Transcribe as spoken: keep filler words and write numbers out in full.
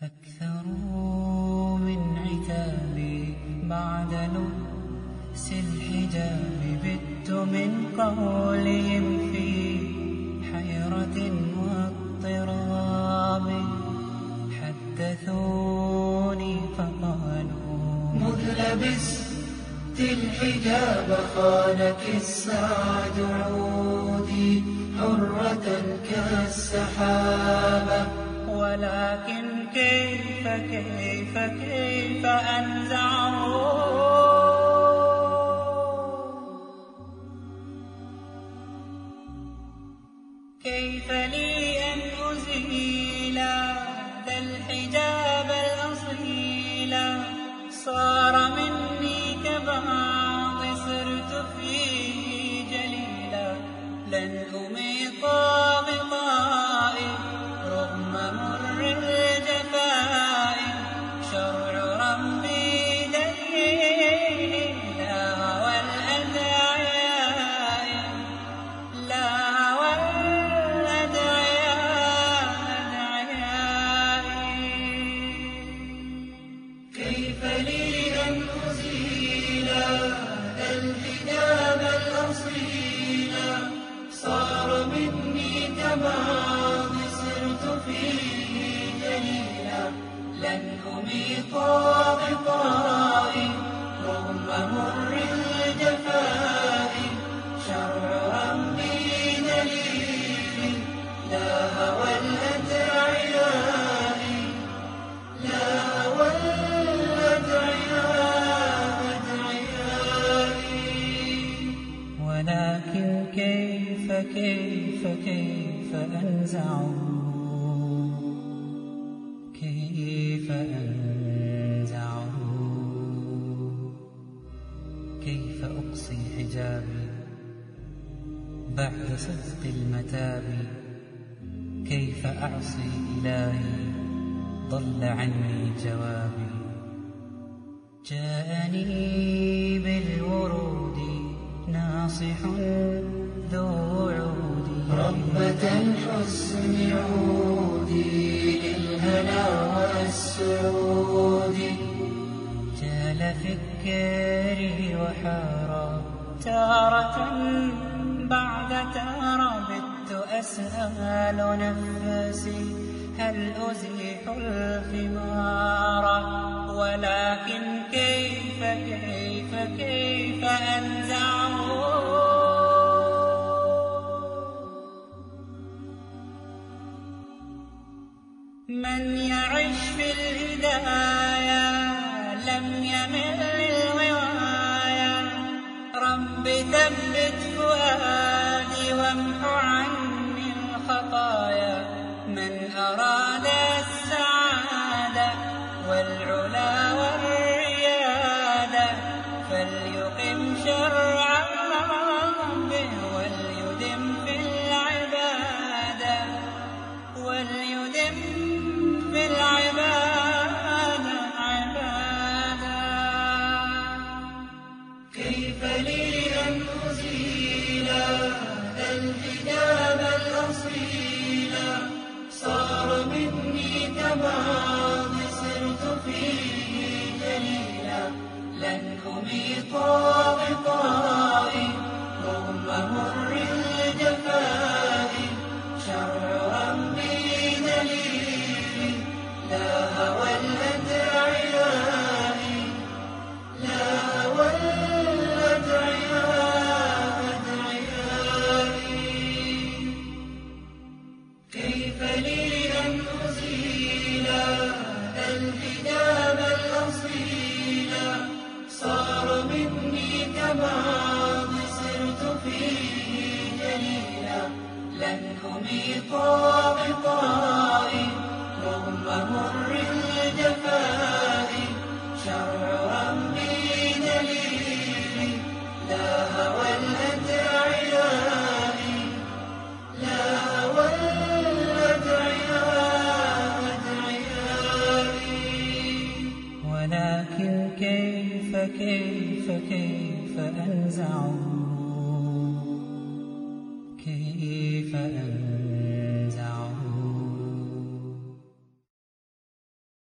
أكثروا من عتابي بعد لبس الحجاب، بت من قولهم في حيرة واضطراب. حدثوني فقالوا مذ لبست الحجاب خانك السعد عودي، حرة كالسحابة. ولكن كيف كيف كيف أنزعه، كيف لي أن أزيل ذا الحجاب الأصيل. صار مني كبعض صرت فيه جليلا، لن أميط غطائي رغم مر الجفاء. شرع ربي دليل لا هوى الأدعياء، لا هوى الأدعياء أدعياء. كيف لي أن أزيل الحجاب الأصيل، صار مني كبعض صرت فيه جليلا. لن أميط غطائي رغم مر الجفاء. شرع ربي دليل لا هوى الأدعياء، لا هوى الأدعياء أدعياء. ولكن كيف كيف كيف أنزعه، كيف أنزعه. كيف أقصي حجابي بعد صدق المتاب. كيف أعصي إلهي ضل عني جوابي. جاءني بالورود ناصح ذو وعود، ربة الحسن عودي للهنا والسعود. جال فكري وحارى تارة بعد تارى. بت أسأل نفسي هل أزيح الخمار، ولكن كيف كيف كيف أنزعه. من يعش في الهدايا لم يمل للغوايا. رب ثبت فؤادي وامح عني الخطايا. من أراد السعادة والعلا والريادة، فليقم شرع ربه وليدم في العبادة، وليدم في العبادة عبادة. كيف لي أن أزيل الحجاب الأصيل، صار مني كبعض صرت فيه جليلا. لن أميط غطائي رغم مر الجفاء. شرع ربي دليل لا هوى الأدعياء، لا هوى الأدعياء أدعياء. كيف لي أن أزيل الحجاب الأصيل، صار مني كبعض صرت فيه جليلا. لن أميط غطائي رغم مر الجفاء. شرع ربي دليل لا هوى الأدعياء، لا هوى الأدعياء أدعياء. ولكن كيف كيف كيف أنزعه.